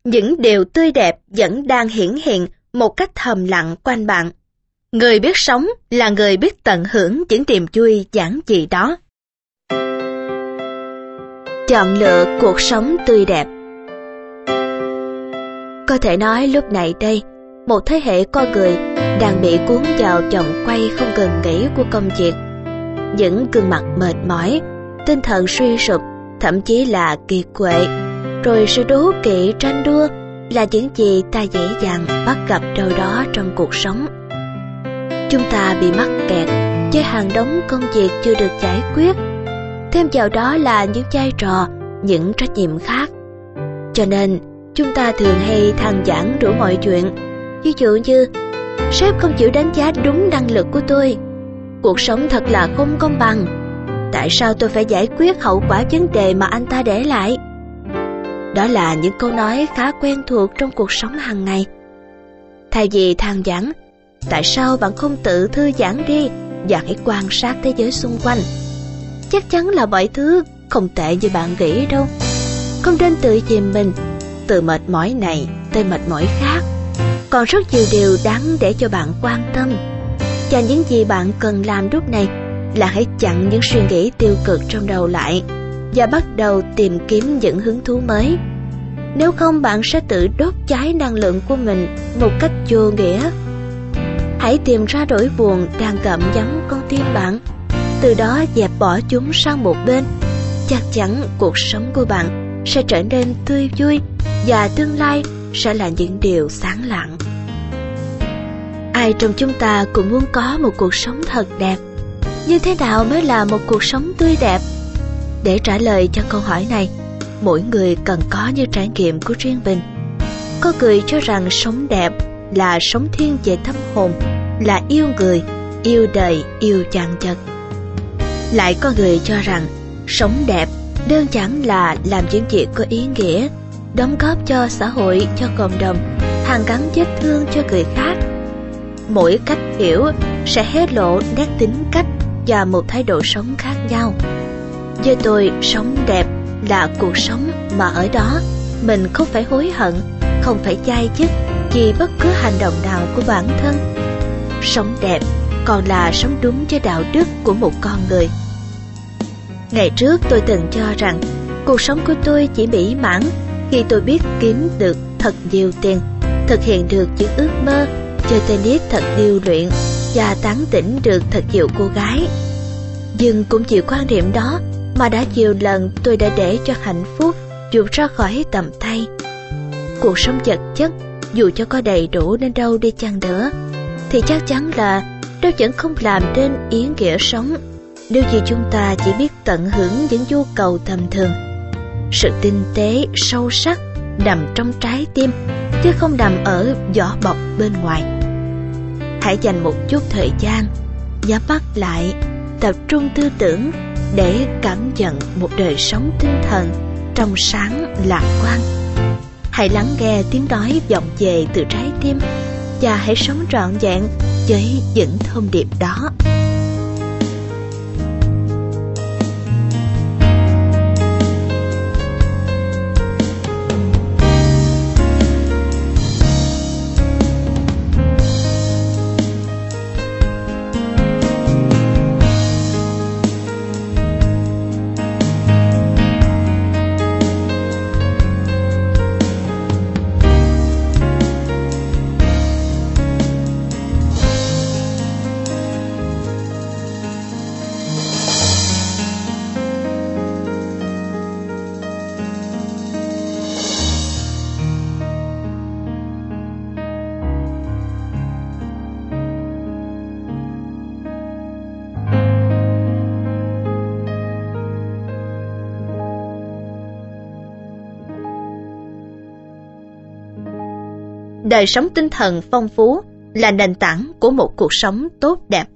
những điều tươi đẹp vẫn đang hiển hiện một cách thầm lặng quanh bạn. Người biết sống là người biết tận hưởng những niềm vui giản dị đó. Chọn lựa cuộc sống tươi đẹp. Có thể nói lúc này đây, một thế hệ con người đang bị cuốn vào vòng quay không ngừng nghỉ của công việc. Những gương mặt mệt mỏi, tinh thần suy sụp, thậm chí là kiệt quệ, rồi sự đố kỵ tranh đua là những gì ta dễ dàng bắt gặp đâu đó trong cuộc sống. Chúng ta bị mắc kẹt với hàng đống công việc chưa được giải quyết, thêm vào đó là những vai trò, những trách nhiệm khác. Cho nên chúng ta thường hay than vãn đủ mọi chuyện. Ví dụ như sếp không chịu đánh giá đúng năng lực của tôi, cuộc sống thật là không công bằng, tại sao tôi phải giải quyết hậu quả vấn đề mà anh ta để lại. Đó là những câu nói khá quen thuộc trong cuộc sống hàng ngày. Thay vì than vãn, tại sao bạn không tự thư giãn đi và hãy quan sát thế giới xung quanh? Chắc chắn là mọi thứ không tệ như bạn nghĩ đâu. Không nên tự chìm mình từ mệt mỏi này tới mệt mỏi khác. Còn rất nhiều điều đáng để cho bạn quan tâm. Và những gì bạn cần làm lúc này là hãy chặn những suy nghĩ tiêu cực trong đầu lại và bắt đầu tìm kiếm những hứng thú mới. Nếu không, bạn sẽ tự đốt cháy năng lượng của mình một cách vô nghĩa. Hãy tìm ra nỗi buồn đang gặm nhấm con tim bạn, từ đó dẹp bỏ chúng sang một bên. Chắc chắn cuộc sống của bạn sẽ trở nên tươi vui và tương lai sẽ là những điều sáng lạng. Ai trong chúng ta cũng muốn có một cuộc sống thật đẹp. Như thế nào mới là một cuộc sống tươi đẹp? Để trả lời cho câu hỏi này, mỗi người cần có những trải nghiệm của riêng mình. Có người cho rằng sống đẹp là sống thiên về tâm hồn, là yêu người, yêu đời, yêu vạn vật. Lại có người cho rằng sống đẹp đơn giản là làm những việc có ý nghĩa, đóng góp cho xã hội, cho cộng đồng, hàn gắn vết thương cho người khác. Mỗi cách hiểu sẽ hé lộ nét tính cách và một thái độ sống khác nhau. Với tôi, sống đẹp là cuộc sống mà ở đó mình không phải hối hận, không phải chai chứt vì bất cứ hành động nào của bản thân. Sống đẹp còn là sống đúng với đạo đức của một con người. Ngày trước tôi từng cho rằng cuộc sống của tôi chỉ mỹ mãn khi tôi biết kiếm được thật nhiều tiền, thực hiện được những ước mơ, chơi tennis thật điêu luyện và tán tỉnh được thật nhiều cô gái. Nhưng cũng chịu quan điểm đó mà đã nhiều lần tôi đã để cho hạnh phúc vụt ra khỏi tầm tay. Cuộc sống vật chất dù cho có đầy đủ đến đâu đi chăng nữa thì chắc chắn là nó vẫn không làm nên ý nghĩa sống nếu như chúng ta chỉ biết tận hưởng những nhu cầu tầm thường. Sự tinh tế, sâu sắc nằm trong trái tim chứ không nằm ở vỏ bọc bên ngoài. Hãy dành một chút thời gian, nhắm mắt lại, tập trung tư tưởng để cảm nhận một đời sống tinh thần trong sáng lạc quan. Hãy lắng nghe tiếng nói vọng về từ trái tim và hãy sống trọn vẹn với những thông điệp đó. Đời sống tinh thần phong phú là nền tảng của một cuộc sống tốt đẹp.